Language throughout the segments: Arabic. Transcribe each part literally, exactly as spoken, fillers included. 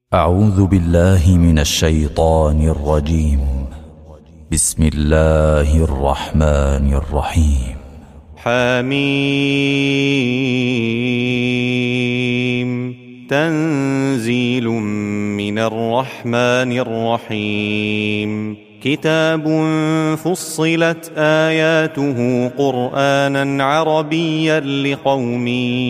أعوذ بالله من الشيطان الرجيم. بسم الله الرحمن الرحيم. حميم. تنزيل من الرحمن الرحيم. كتاب فصلت آياته قرآنا عربيا لقوم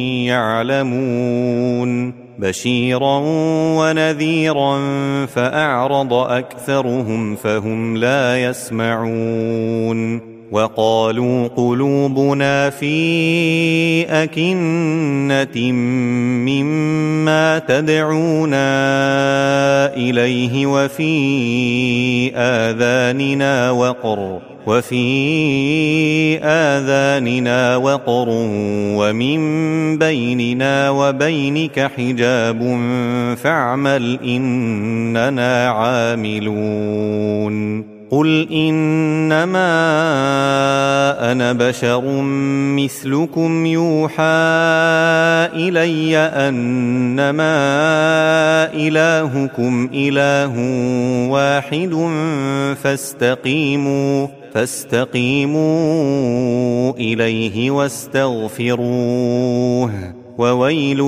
يعلمون بشيرا ونذيرا فأعرض أكثرهم فهم لا يسمعون وقالوا قلوبنا في أكنة مما تدعونا إليه وفي آذاننا وقر وفي آذاننا وقر ومن بيننا وبينك حجاب فاعمل إننا عاملون قل إنما أنا بشر مثلكم يوحى إلي أنما إلهكم إله واحد فاستقيموا فاستقيموا إليه واستغفروه وويل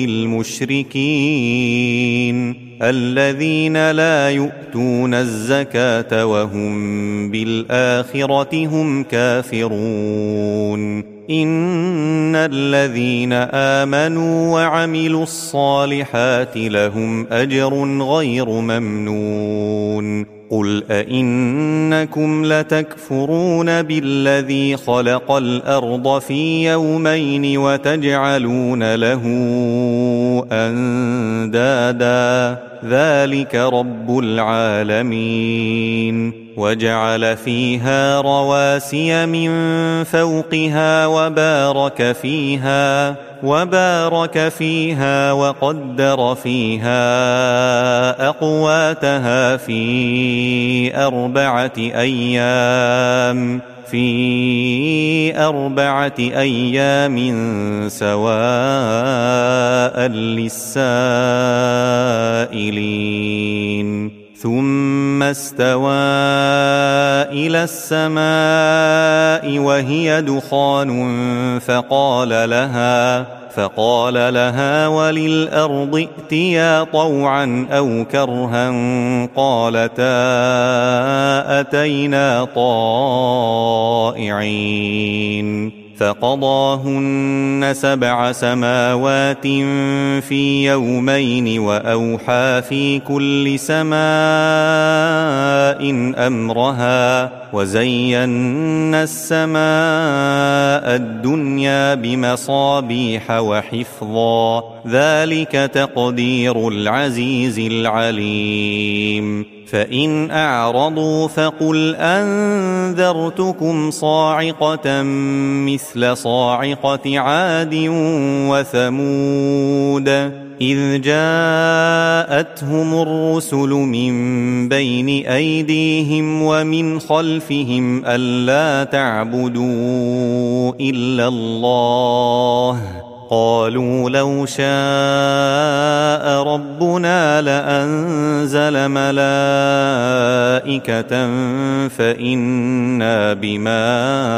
للمشركين الذين لا يؤتون الزكاة وهم بالآخرة هم كافرون إن الذين آمنوا وعملوا الصالحات لهم أجر غير ممنون قل أئنكم لتكفرون بالذي خلق الأرض في يومين وتجعلون له أندادا ذلك رب العالمين وجعل فيها رواسي من فوقها وبارك فيها وبارك فيها وقدر فيها أقواتها في أربعة أيام في أربعة أيام سواء للسائلين ثم استوى إلى السماء وهي دخان فقال لها فقال لها وللأرض ائتيا طوعا أو كرها قالتا أتينا طائعين فقضاهن سبع سماوات في يومين وأوحى في كل سماء أمرها وزينا السماء الدنيا بمصابيح وحفظا ذلك تقدير العزيز العليم فإن أعرضوا فقل أنذرتكم صاعقة مثل صاعقة عاد وثمود إذ جاءتهم الرسل من بين أيديهم ومن خلفهم ألا تعبدوا إلا الله قالوا لو شاء ربنا لأنزل ملائكة فإنا بما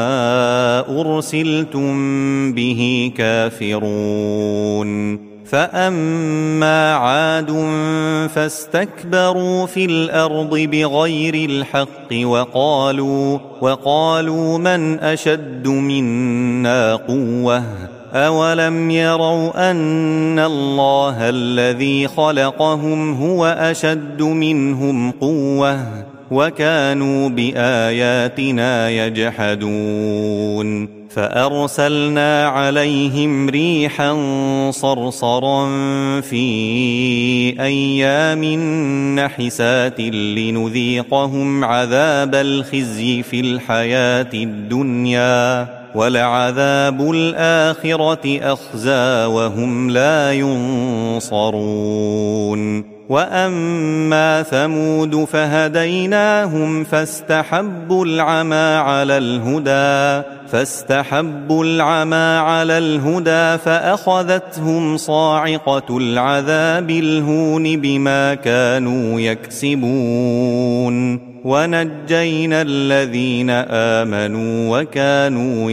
أرسلتم به كافرون فأما عاد فاستكبروا في الأرض بغير الحق وقالوا وقالوا من أشد منا قوة أولم يروا أن الله الذي خلقهم هو أشد منهم قوة وكانوا بآياتنا يجحدون فأرسلنا عليهم ريحا صرصرا في أيام نحسات لنذيقهم عذاب الخزي في الحياة الدنيا ولعذاب الآخرة أخزى وهم لا ينصرون وأما ثمود فهديناهم فاستحبوا العمى على الهدى فاستحبوا العمى على الهدى فأخذتهم صاعقة العذاب الهون بما كانوا يكسبون ونجينا الذين آمنوا وكانوا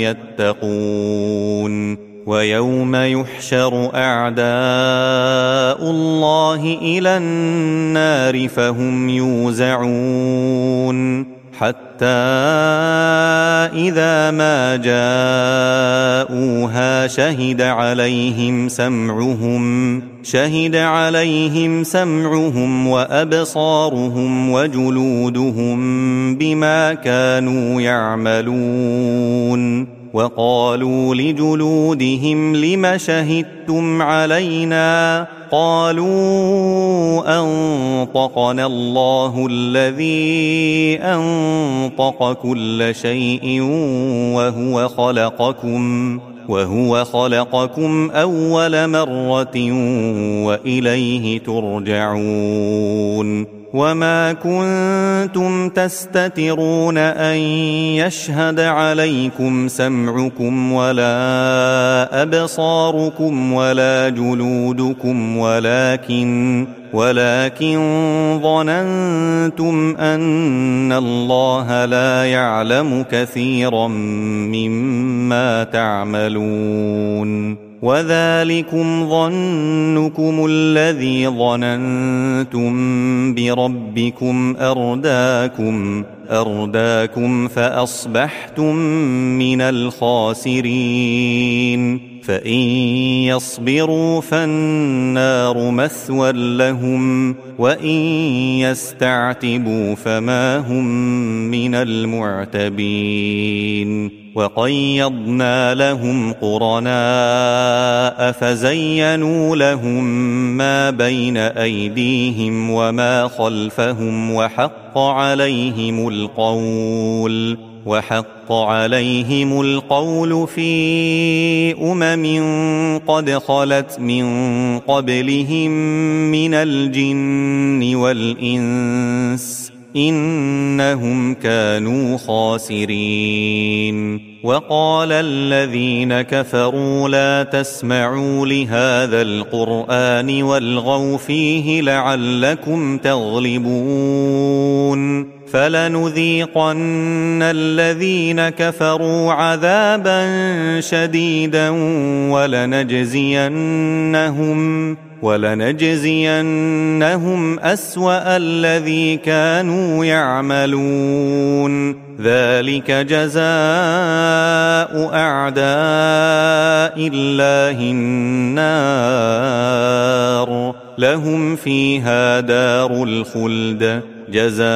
يتقون ويوم يحشر أعداء الله إلى النار فهم يوزعون حتى إذا ما جاءوها شهد عليهم سمعهم شهد عليهم سمعهم وأبصارهم وجلودهم بما كانوا يعملون وقالوا لجلودهم لم شهدتم علينا قالوا أنطقنا الله الذي أنطق كل شيء وهو خلقكم وهو خلقكم أول مرة وإليه ترجعون وما كنتم تستترون أن يشهد عليكم سمعكم ولا أبصاركم ولا جلودكم ولكن ولكن ظننتم أن الله لا يعلم كثيرا مما تعملون وذلكم ظنكم الذي ظننتم بربكم أرداكم أرداكم فأصبحتم من الخاسرين فإن يصبروا فالنار مثوى لهم وإن يستعتبوا فما هم من المعتبين وقيضنا لهم قرناء فزينوا لهم ما بين أيديهم وما خلفهم وحق عليهم القول وحق عليهم القول في أمم قد خلت من قبلهم من الجن والإنس إنهم كانوا خاسرين وقال الذين كفروا لا تسمعوا لهذا القرآن والغوا فيه لعلكم تغلبون فلنذيقن الذين كفروا عذابا شديدا ولنجزينهم ولنجزينهم أسوأ الذي كانوا يعملون ذلك جزاء أعداء الله النار لهم فيها دار الخلد جزاء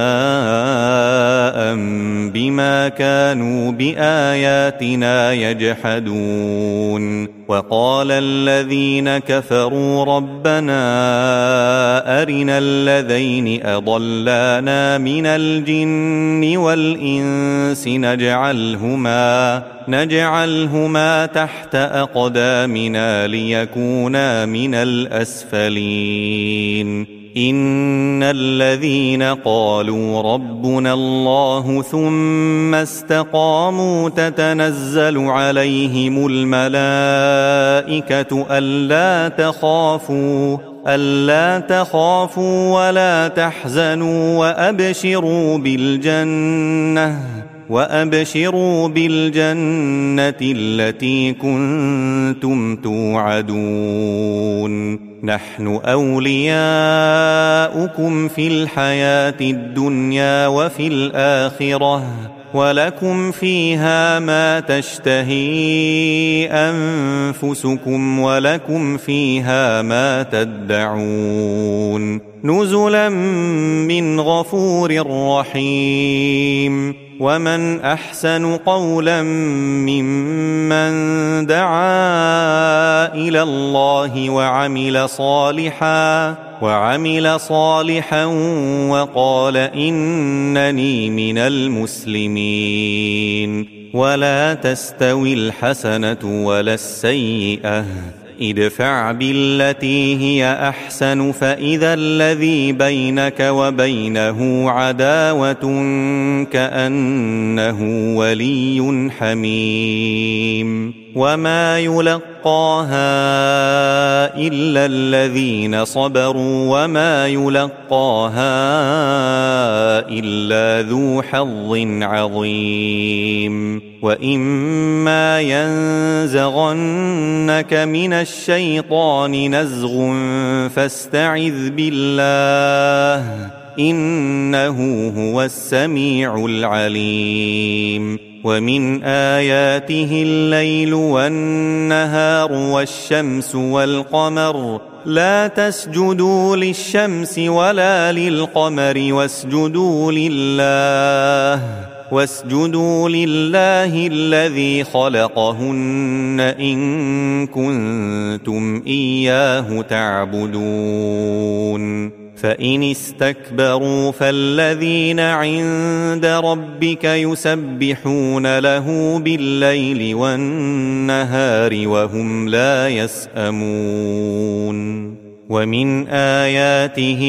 بما كانوا بآياتنا يجحدون وقال الذين كفروا ربنا أرنا الذين أضلانا من الجن والإنس نجعلهما نجعلهما تحت أقدامنا ليكونا من الأسفلين إن الذين قالوا ربنا الله ثم استقاموا تتنزل عليهم الملائكة ألا تخافوا ألا تخافوا ولا تحزنوا وأبشروا بالجنة وأبشروا بالجنة التي كنتم توعدون نحن أولياؤكم في الحياة الدنيا وفي الآخرة ولكم فيها ما تشتهي أنفسكم ولكم فيها ما تدعون نزلا من غفور رحيم ومن أحسن قولا ممن دعا إلى الله وعمل صالحا وعمل صالحا وقال إنني من المسلمين ولا تستوي الحسنة ولا السيئة ادفع بالتي هي أحسن فإذا الذي بينك وبينه عداوة كأنه ولي حميم وما يلقاها إلا الذين صبروا وما يلقاها إلا ذو حظ عظيم وإما ينزغنك من الشيطان نزغ فاستعذ بالله إنه هو السميع العليم ومن آياته الليل والنهار والشمس والقمر لا تسجدوا للشمس ولا للقمر واسجدوا لله واسجدوا لله الذي خلقهن إن كنتم إياه تعبدون فإن استكبروا فالذين عند ربك يسبحون له بالليل والنهار وهم لا يسأمون ومن آياته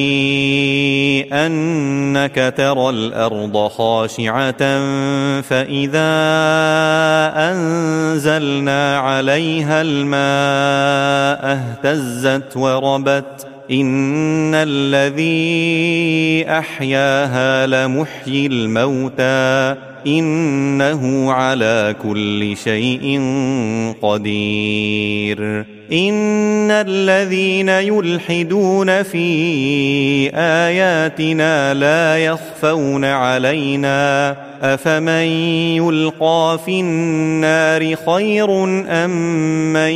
أنك ترى الأرض خاشعة فإذا أنزلنا عليها الماء اهتزت وربت إن الذي أحياها لمحيي الموتى إنه على كل شيء قدير إن الذين يلحدون في آياتنا لا يخفون علينا أفمن يلقى في النار خير أم من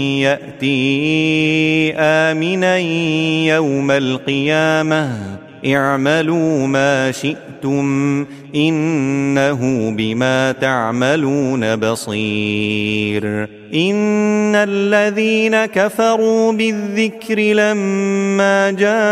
يأتي آمنا يوم القيامة اعملوا ما شئتم إنه بما تعملون بصير إن الذين كفروا بالذكر لما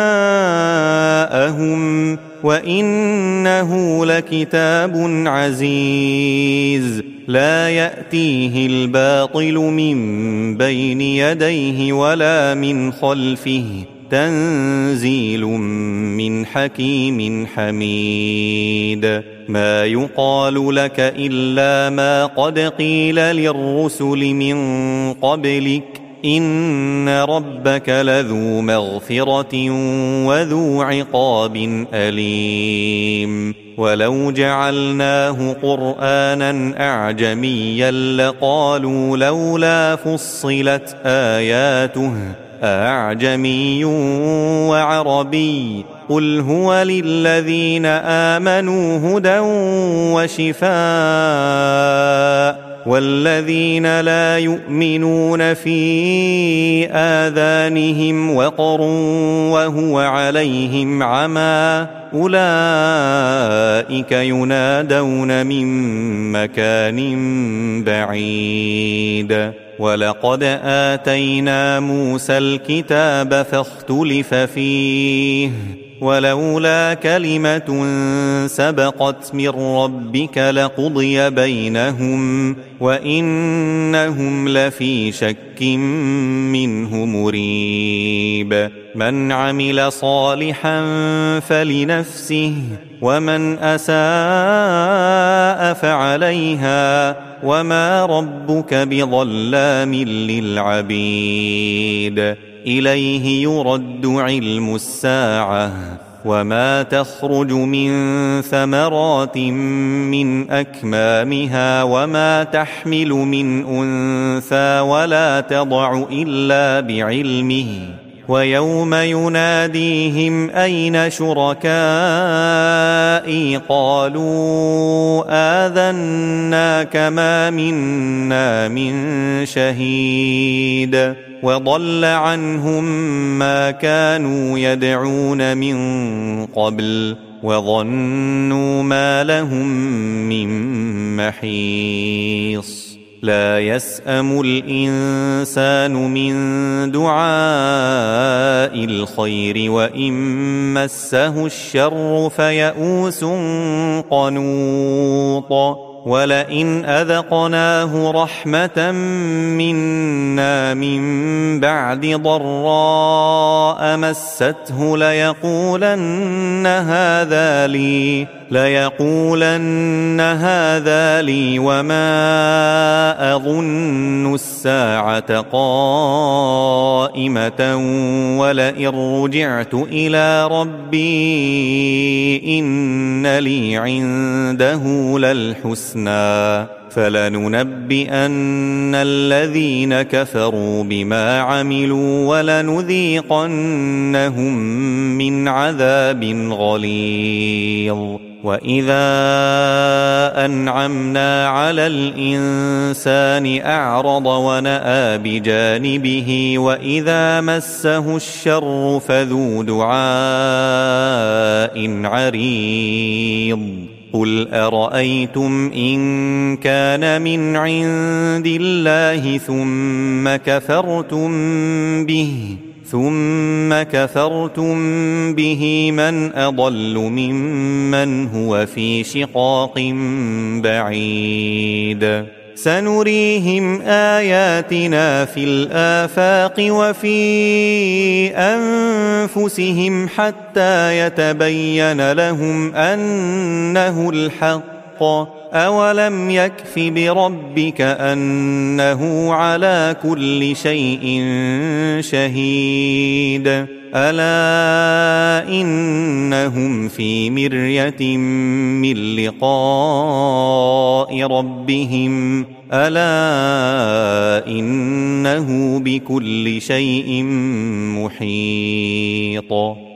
جاءهم وإنه لكتاب عزيز لا يأتيه الباطل من بين يديه ولا من خلفه تنزيل من حكيم حميد ما يقال لك إلا ما قد قيل للرسل من قبلك إن ربك لذو مغفرة وذو عقاب أليم ولو جعلناه قرآنا أعجميا لقالوا لولا فصلت آياته أعجمي وعربي قل هو للذين آمنوا هدى وشفاء والذين لا يؤمنون في آذانهم وقر وهو عليهم عمى أولئك ينادون من مكان بعيد ولقد آتينا موسى الكتاب فاختلف فيه ولولا كلمة سبقت من ربك لقضي بينهم وإنهم لفي شك منه مريب من عمل صالحا فلنفسه ومن أساء فعليها وما ربك بظلام للعبيد إليه يرد علم الساعة وما تخرج من ثمرات من أكمامها وما تحمل من أنثى ولا تضع إلا بعلمه ويوم يناديهم أين شركائي قالوا آذناك ما منا من شهيد وضل عنهم ما كانوا يدعون من قبل وظنوا ما لهم من محيص لا يسأم الإنسان من دعاء الخير وإن مسه الشر فيئوس قنوط ولئن أذقناه رحمة منا من بعد ضراء مسته ليقولن هذا لي ليقولن هذا لي وما أظن الساعة قائمة ولئن رجعت إلى ربي إن لي عنده للحسنى فلننبئن الذين كفروا بما عملوا ولنذيقنهم من عذاب غليظ. وإذا أنعمنا على الإنسان أعرض ونأى بجانبه وإذا مسه الشر فذو دعاء عريض. قل أرأيتم إن كان من عند الله ثم كفرتم به ثم كفرتم به من أضل ممن هو في شقاق بعيد. سنريهم آياتنا في الآفاق وفي أنفسهم حتى يتبين لهم أنه الحق. أولم يكف بربك أنه على كل شيء شهيد. ألا إنهم في مرية من لقاء ربهم ألا إنه بكل شيء محيط.